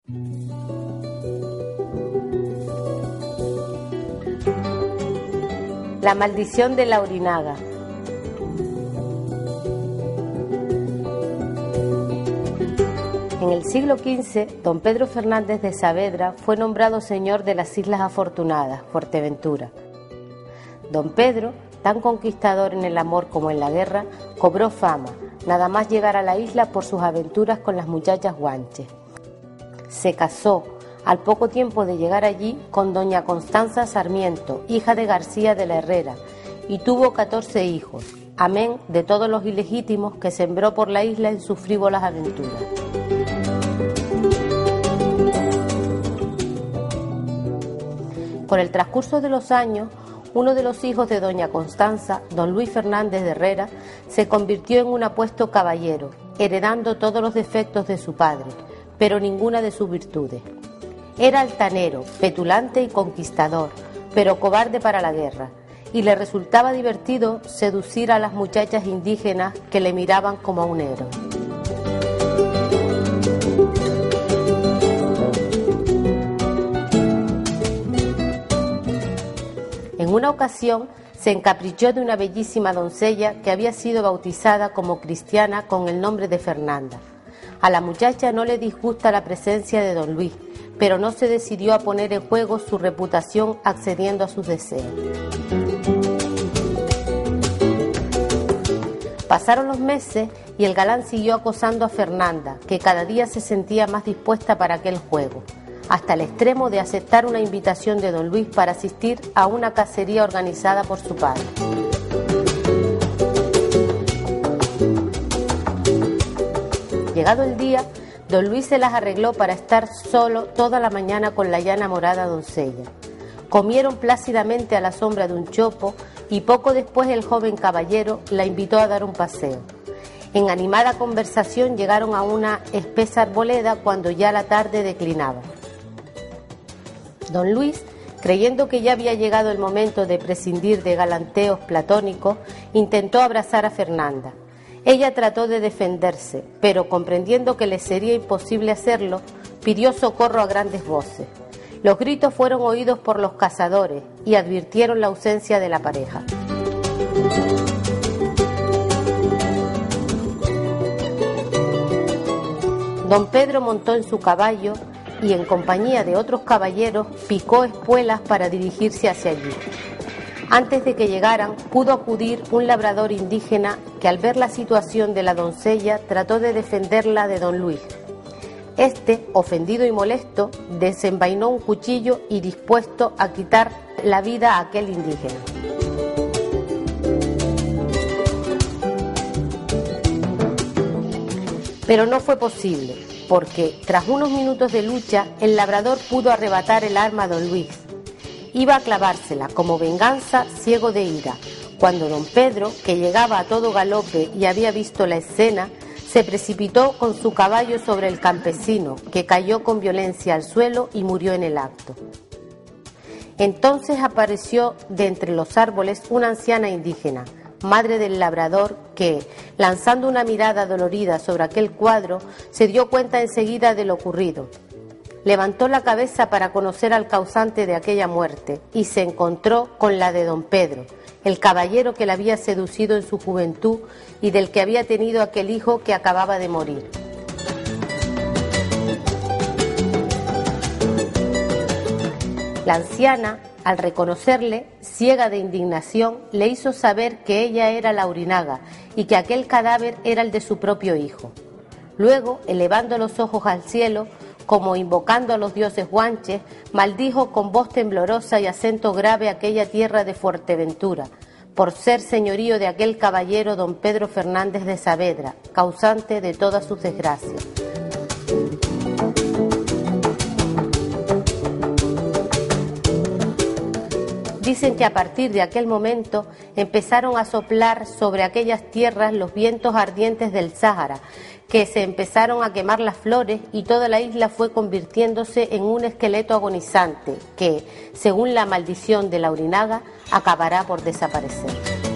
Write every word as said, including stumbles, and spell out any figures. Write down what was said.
La maldición de la Aurinaga. En el siglo quince, don Pedro Fernández de Saavedra fue nombrado señor de las Islas Afortunadas, Fuerteventura. Don Pedro, tan conquistador en el amor como en la guerra, cobró fama, nada más llegar a la isla por sus aventuras con las muchachas guanches. Se casó, al poco tiempo de llegar allí, con doña Constanza Sarmiento, hija de García de la Herrera, y tuvo catorce hijos, amén de todos los ilegítimos que sembró por la isla en sus frívolas aventuras. Con el transcurso de los años, uno de los hijos de doña Constanza, don Luis Fernández de Herrera, se convirtió en un apuesto caballero, heredando todos los defectos de su padre, pero ninguna de sus virtudes. Era altanero, petulante y conquistador, pero cobarde para la guerra, y le resultaba divertido seducir a las muchachas indígenas que le miraban como a un héroe. En una ocasión se encaprichó de una bellísima doncella que había sido bautizada como cristiana con el nombre de Fernanda. A la muchacha no le disgusta la presencia de don Luis, pero no se decidió a poner en juego su reputación accediendo a sus deseos. Pasaron los meses y el galán siguió acosando a Fernanda, que cada día se sentía más dispuesta para aquel juego, hasta el extremo de aceptar una invitación de don Luis para asistir a una cacería organizada por su padre. Llegado el día, don Luis se las arregló para estar solo toda la mañana con la ya enamorada doncella. Comieron plácidamente a la sombra de un chopo y poco después el joven caballero la invitó a dar un paseo. En animada conversación llegaron a una espesa arboleda cuando ya la tarde declinaba. Don Luis, creyendo que ya había llegado el momento de prescindir de galanteos platónicos, intentó abrazar a Fernanda. Ella trató de defenderse, pero comprendiendo que le sería imposible hacerlo, pidió socorro a grandes voces. Los gritos fueron oídos por los cazadores y advirtieron la ausencia de la pareja. Don Pedro montó en su caballo y, en compañía de otros caballeros, picó espuelas para dirigirse hacia allí. Antes de que llegaran, pudo acudir un labrador indígena que, al ver la situación de la doncella, trató de defenderla de don Luis. Este, ofendido y molesto, desenvainó un cuchillo y dispuesto a quitar la vida a aquel indígena. Pero no fue posible, porque tras unos minutos de lucha, el labrador pudo arrebatar el arma a don Luis. Iba a clavársela como venganza, ciego de ira, cuando don Pedro, que llegaba a todo galope y había visto la escena, se precipitó con su caballo sobre el campesino, que cayó con violencia al suelo y murió en el acto. Entonces apareció de entre los árboles una anciana indígena, madre del labrador, que, lanzando una mirada dolorida sobre aquel cuadro, se dio cuenta enseguida de lo ocurrido. Levantó la cabeza para conocer al causante de aquella muerte y se encontró con la de don Pedro, el caballero que la había seducido en su juventud y del que había tenido aquel hijo que acababa de morir. La anciana, al reconocerle, ciega de indignación, le hizo saber que ella era la Aurinaga y que aquel cadáver era el de su propio hijo. Luego, elevando los ojos al cielo, como invocando a los dioses guanches, maldijo con voz temblorosa y acento grave aquella tierra de Fuerteventura, por ser señorío de aquel caballero don Pedro Fernández de Saavedra, causante de todas sus desgracias. Dicen que a partir de aquel momento empezaron a soplar sobre aquellas tierras los vientos ardientes del Sáhara, que se empezaron a quemar las flores y toda la isla fue convirtiéndose en un esqueleto agonizante que, según la maldición de la Aurinaga, acabará por desaparecer.